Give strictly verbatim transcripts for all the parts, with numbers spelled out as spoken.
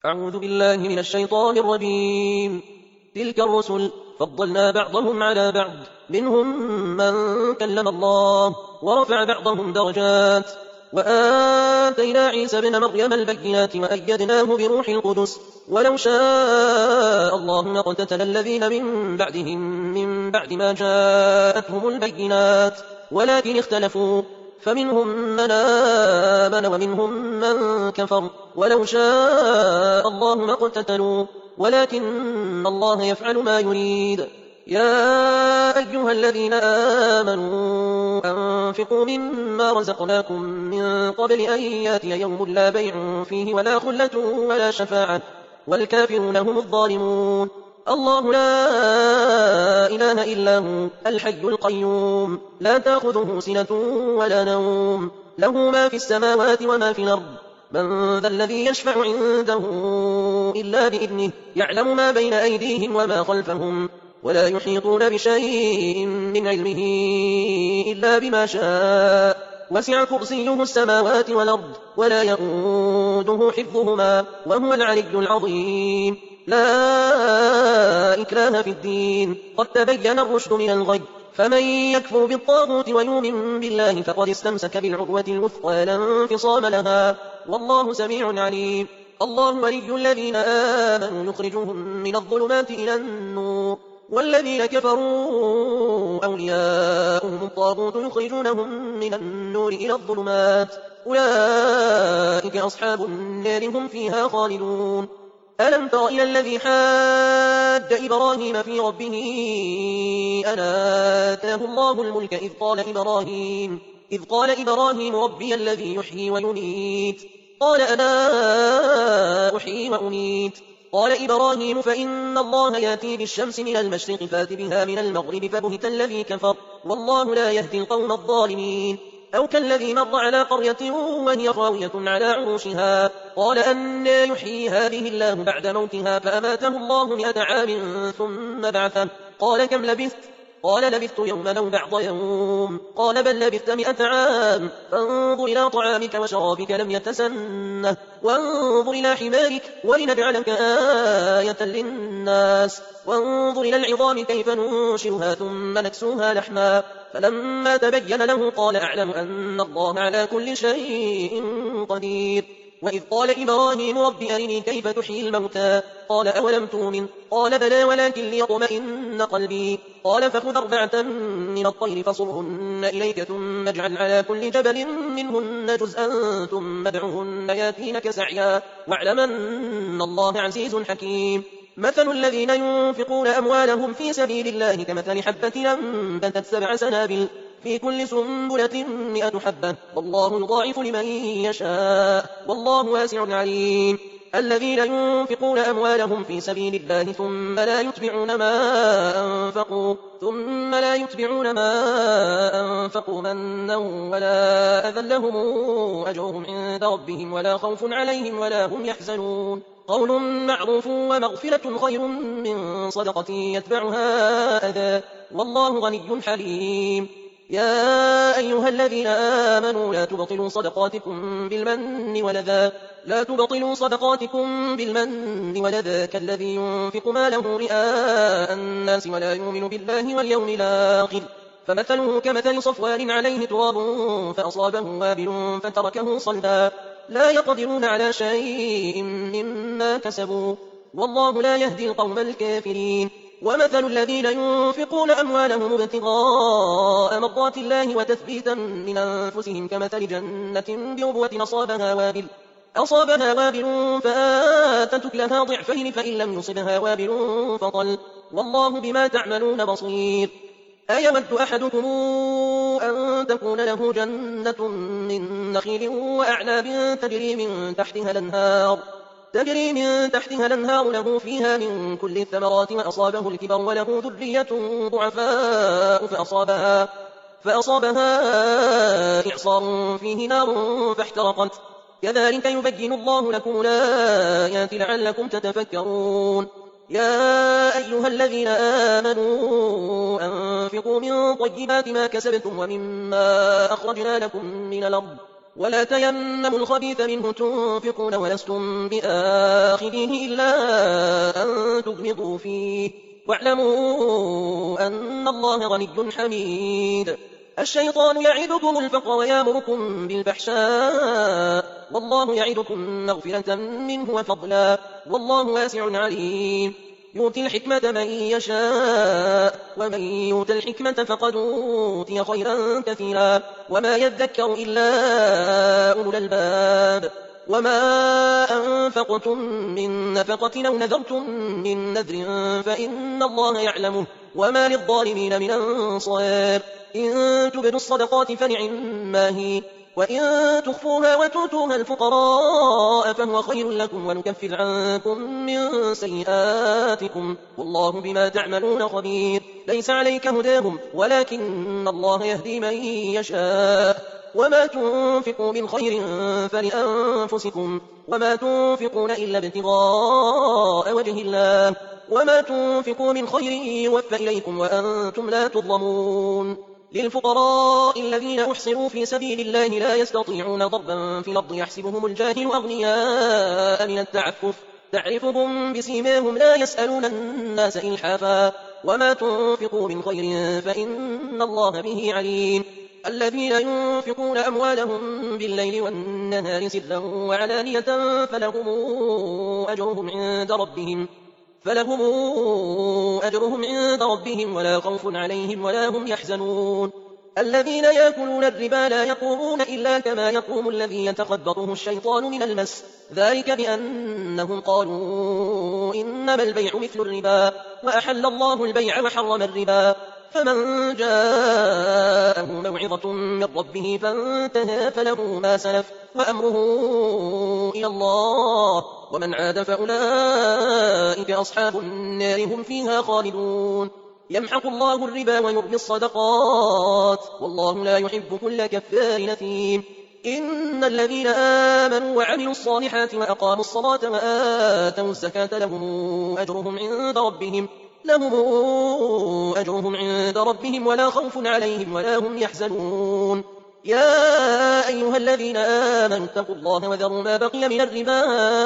أعوذ بالله من الشيطان الرجيم. تلك الرسل فضلنا بعضهم على بعض، منهم من كلم الله ورفع بعضهم درجات، وآتينا عيسى ابن مريم البينات وأيدناه بروح القدس، ولو شاء الله ما اقتتل الذين من بعدهم من بعد ما جاءتهم البينات، ولكن اختلفوا فمنهم من آمن ومنهم من كفر، ولو شاء الله ما اقتتلوا ولكن الله يفعل ما يريد. يا أيها الذين آمنوا أنفقوا مما رزقناكم من قبل أن ياتي يوم لا بيع فيه ولا خلة ولا شفاعة والكافرون هم الظالمون. الله لا إله إلا هو الحي القيوم، لا تأخذه سنة ولا نوم، له ما في السماوات وما في الأرض. من ذا الذي يشفع عنده إلا بإذنه، يعلم ما بين أيديهم وما خلفهم، ولا يحيطون بشيء من علمه إلا بما شاء، وسع كرسيه السماوات والأرض ولا يؤوده حفظهما وهو العلي العظيم. لا إكراه في الدين، قد تبين الرشد من الغي، فمن يكفر بالطاغوت ويؤمن بالله فقد استمسك بالعروة الوثقى لا انفصام لها، والله سميع عليم. الله ولي الذين آمنوا يخرجهم من الظلمات إلى النور، والذين كفروا أولياؤهم الطاغوت يخرجونهم من النور إلى الظلمات، أولئك أصحاب النار هم فيها خالدون. ألم تر إلى الذي حاج إبراهيم في ربه أن آتاه الله الملك إذ قال إبراهيم إذ قال إبراهيم ربي الذي يحيي ويميت، قال أنا أحيي وأميت، قال إبراهيم فإن الله يأتي بالشمس من المشرق فات بها من المغرب فبهت الذي كفر، والله لا يهدي القوم الظالمين. أو كالذي مر على قرية وهي خاوية على عروشها، قال أنى يحيي هذه الله بعد موتها، فأماته الله مئة عام ثم بعثه، قال كم لبثت؟ قال لبثت يوما أو بعض يوم، قال بل لبثت مئة عام، فانظر إلى طعامك وشرابك لم يتسنه، وانظر إلى حمارك ولنجعلك آية للناس، وانظر إلى العظام كيف ننشرها ثم نكسوها لحما، فلما تبين له قال أعلم أن الله على كل شيء قدير. وإذ قال إبراهيم رب أرني كيف تحيي الموتى، قال أولم تؤمن؟ قال بلى ولكن ليطمئن قلبي، قال فخذ أربعة من الطير فصرهن إليك ثم اجعل على كل جبل منهن جزءا ثم ادعهن ياتينك سعيا، واعلم أن الله عزيز حكيم. مثل الذين ينفقون أموالهم في سبيل الله كمثل حبة أنبتت سبع سنابل في كل سنبلة مئة حبة، والله يضاعف لمن يشاء، والله واسع عليم. الذين ينفقون أموالهم في سبيل الله ثم لا يتبعون ما أنفقوا ثم لا يتبعون ما أنفقوا منا ولا أذى لهم أجرهم عند ربهم ولا خوف عليهم ولا هم يحزنون. قول معروف ومغفرة خير من صدقة يتبعها أذى، والله غني حليم. يا أيها الذين آمنوا لا تبطلوا صدقاتكم بالمن والأذى لا تبطلوا صدقاتكم بالمن والأذى كالذي ينفق ماله رئاء الناس ولا يؤمن بالله واليوم الآخر، فمثله كمثل صفوان عليه تراب فأصابه وابل فتركه صلدا، لا يقدرون على شيء مما كسبوا، والله لا يهدي القوم الكافرين. ومثل الذين ينفقون أموالهم ابتغاء مرضات الله وتثبيتا من أنفسهم كمثل جنة بربوة أصابها وابل أصابها وابل فآتت لها ضعفين فإن لم يصبها وابل فطل، والله بما تعملون بصير. أيود أحدكم أن تكون له جنة من نخيل وأعناب تجري من تحتها الأنهار تجري من تحتها الأنهار له فيها من كل الثمرات وأصابه الكبر وله ذرية ضعفاء فأصابها, فأصابها إعصار فيه نار فاحترقت، كذلك يبين الله لكم الآيات لعلكم تتفكرون. يا أيها الذين آمنوا أنفقوا من طيبات ما كسبتم ومما أخرجنا لكم من الأرض ولا تيمموا الخبيث منه تنفقون ولستم بآخذيه إلا أن تغمضوا فيه واعلموا أن الله غني حميد. الشيطان يعدكم الفقر ويامركم بالفحشاء والله يعدكم مغفرة منه وفضلا والله واسع عليم. يؤتي الحكمة من يشاء ومن يؤت الحكمة فقد أوتي خيرا كثيرا وما يذكر إلا أولو الألباب. وما أنفقتم من نفقة أو نذرتم من نذر فإن الله يعلمه وما للظالمين من أنصار. إن تبدوا الصدقات فنعما هي وإن تخفوها وتؤتوها الفقراء فهو خير لكم ونكفر عنكم من سيئاتكم والله بما تعملون خبير. ليس عليك هداهم ولكن الله يهدي من يشاء وما تنفقوا من خير فلأنفسكم وما تنفقون إلا ابتغاء وجه الله وما تنفقوا من خير يوفى إليكم وأنتم لا تظلمون. للفقراء الذين أحصروا في سبيل الله لا يستطيعون ضربا في الأرض يحسبهم الجاهل أغنياء من التعفف تعرفهم بسيماهم لا يسألون الناس إلحافا وما تنفقوا من خير فإن الله به عليم. الذين ينفقون أموالهم بالليل والنهار سرا وعلانية فلهم أجرهم عند ربهم فلهم أجرهم عند ربهم ولا خوف عليهم ولا هم يحزنون. الذين يأكلون الربا لا يقومون إلا كما يقوم الذي يتخبطه الشيطان من المس ذلك بأنهم قالوا إنما البيع مثل الربا وأحل الله البيع وحرم الربا. فمن جاءه موعظة من ربه فانتهى فله ما سلف وأمره إلى الله ومن عاد فأولئك أصحاب النار هم فيها خالدون. يمحق الله الربا ويربي الصدقات والله لا يحب كل كفار نثيم. إن الذين آمنوا وعملوا الصالحات وأقاموا الصلاة وآتوا الزكاة لهم أجرهم عند ربهم لهم أجرهم عند ربهم ولا خوف عليهم ولا هم يحزنون. يا أيها الذين آمنوا اتقوا الله وذروا ما بقي من الربا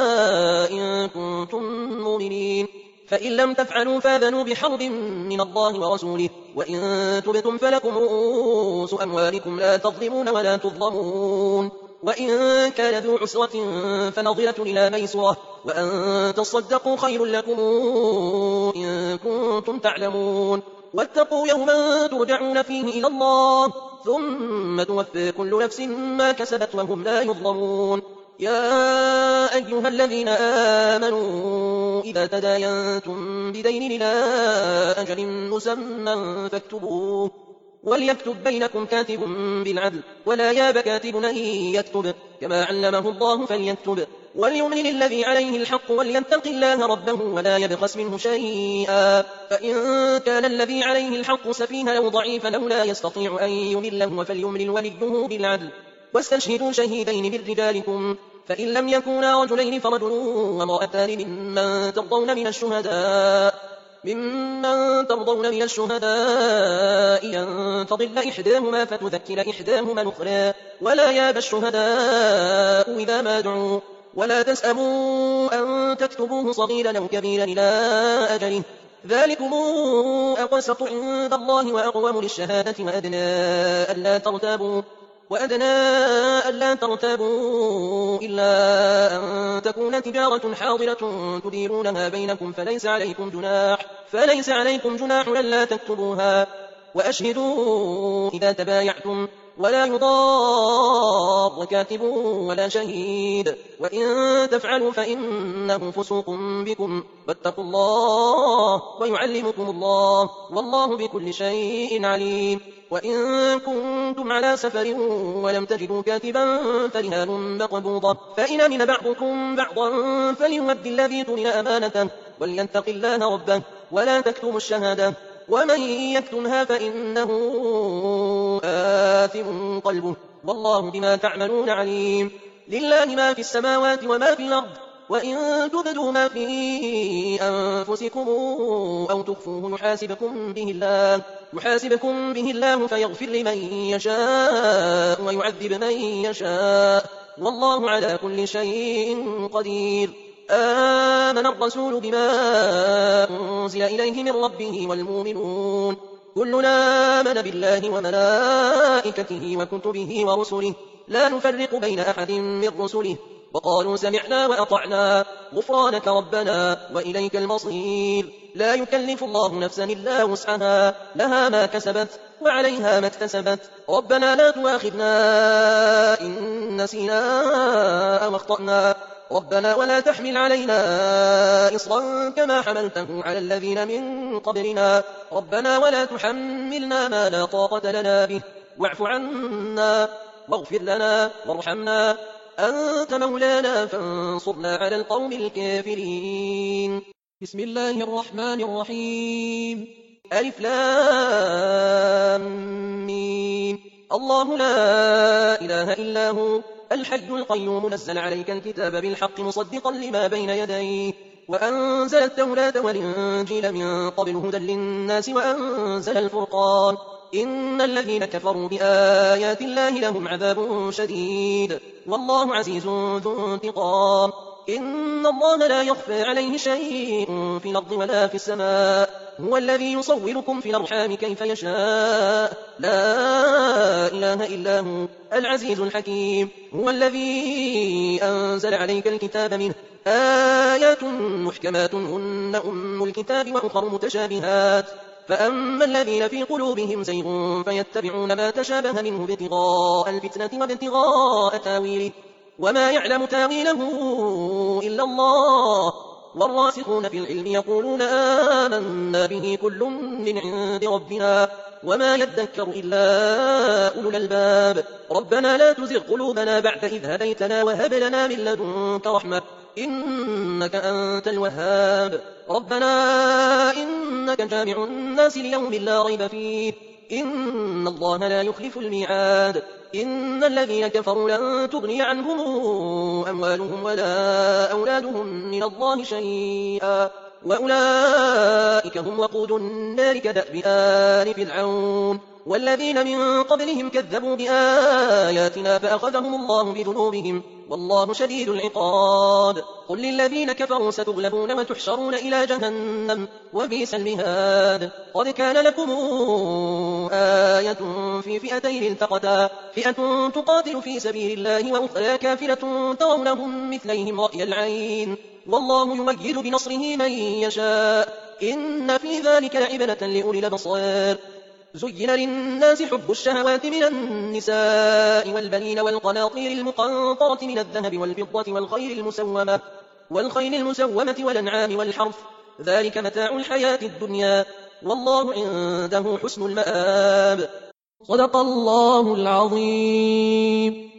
إن كنتم مؤمنين فإن لم تفعلوا فاذنوا بحرب من الله ورسوله وإن تبتم فلكم رؤوس أموالكم لا تظلمون ولا تظلمون. وإن كان ذو عسرة فنظرة إلى ميسرة وأن تصدقوا خير لكم إن كنتم تعلمون. واتقوا يوما ترجعون فيه إلى الله ثم توفى كل نفس ما كسبت وهم لا يظلمون. يا أيها الذين آمنوا إذا تداينتم بدين إلى أجل مسمى فاكتبوه وليكتب بينكم كاتب بالعدل ولا ياب كاتب أن يكتب كما علمه الله فليكتب وليملل الذي عليه الحق وليتق الله ربه ولا يبخس منه شيئا. فإن كان الذي عليه الحق سفيها أو ضعيفا أو لا يستطيع أن يمله فليملل وليه بالعدل واستشهدوا شهيدين من رجالكم فإن لم يكونا رجلين فرجل وامرأتان ممن ترضون من الشهداء ممن ترضون من الشهداء أن تضل إحداهما فتذكر إحداهما الأخرى ولا ياب الشهداء إذا ما دعوا ولا تسأموا أن تكتبوه صغيرا أو كبيرا إلى أجله ذلكم أقسط عند الله وأقوم للشهادة وأدنى ألا ترتابوا وأدنى ألا ترتابوا إلا أن تكون تجارة حاضرة تديرونها بينكم فليس عليكم جناح فليس عليكم جناح ألا تكتبوها وأشهدوا إذا تبايعتم ولا يضار كاتب ولا شهيد وإن تفعلوا فإنه فسوق بكم واتقوا الله ويعلمكم الله والله بكل شيء عليم. وإن كنتم على سفر ولم تجدوا كاتبا فرهان مقبوضة فإن أمن بعضكم بعضا فليؤد الذي تمن أمانته وليتق الله ربه ولا تكتموا الشهادة ومن يكتمها فإنه آثم قلبه والله بما تعملون عليم. لله ما في السماوات وما في الأرض وإن تبدوا ما في أنفسكم أو تخفوه يحاسبكم به الله يحاسبكم به الله فيغفر لمن يشاء ويعذب من يشاء والله على كل شيء قدير. آمن الرسول بما أنزل إليه من ربه والمؤمنون كلنا آمن بالله وملائكته وكتبه ورسله لا نفرق بين أحد من رسله وقالوا سمعنا وأطعنا غفرانك ربنا وإليك المصير. لا يكلف الله نفسا إلا وسعها لها ما كسبت وعليها ما اكتسبت ربنا لا تؤاخذنا إن نسينا أو أخطأنا ربنا ولا تحمل علينا إصرا كما حملته على الذين من قبلنا ربنا ولا تحملنا ما لا طاقة لنا به واعف عنا واغفر لنا وارحمنا أنت مولانا فانصرنا على القوم الكافرين. بسم الله الرحمن الرحيم. ألف لام ميم. الله لا إله إلا هو الحي القيوم نزل عليك الكتاب بالحق مصدقا لما بين يديه وأنزل التوراة والإنجيل من قبل هدى للناس وأنزل الفرقان إن الذين كفروا بآيات الله لهم عذاب شديد والله عزيز ذو انتقام. إن الله لا يخفى عليه شيء في الأرض ولا في السماء هو الذي يصوركم في الأرحام كيف يشاء لا إله إلا هو العزيز الحكيم. هو الذي أنزل عليك الكتاب منه آيات محكمات هن أم الكتاب وأخر متشابهات فأما الذين في قلوبهم زيغ فيتبعون ما تشابه منه ابتغاء الفتنة وابتغاء تاويله وما يعلم تاويله إلا الله والراسخون في العلم يقولون آمنا به كل من عند ربنا وما يذكر إلا أولو الألباب. ربنا لا تزغ قلوبنا بعد إذ هديتنا وهب لنا من لدنك رحمة إنك أنت الوهاب. ربنا إنك جامع الناس ليوم لا ريب فيه إن الله لا يخلف الميعاد. إن الذين كفروا لن تغني عنهم أموالهم ولا أولادهم من الله شيئا وأولئك هم وقود النار كدأب آل فرعون والذين من قبلهم كذبوا بآياتنا فأخذهم الله بذنوبهم والله شديد العقاب. قل للذين كفروا ستغلبون وتحشرون إلى جهنم وبئس المهاد. قد كان لكم آية في فئتين التقتا فئة تقاتل في سبيل الله وأخرى كافرة ترونهم مثليهم رأي العين والله يمجد بنصره من يشاء إن في ذلك لعبرة لأولي الأبصار. زين للناس حب الشهوات من النساء والبنين والقناطير المقنطرة من الذهب والفضة والخيل المسومة والخيل المسومة والأنعام والحرث ذلك متاع الحياة الدنيا والله عنده حسن المآب. صدق الله العظيم.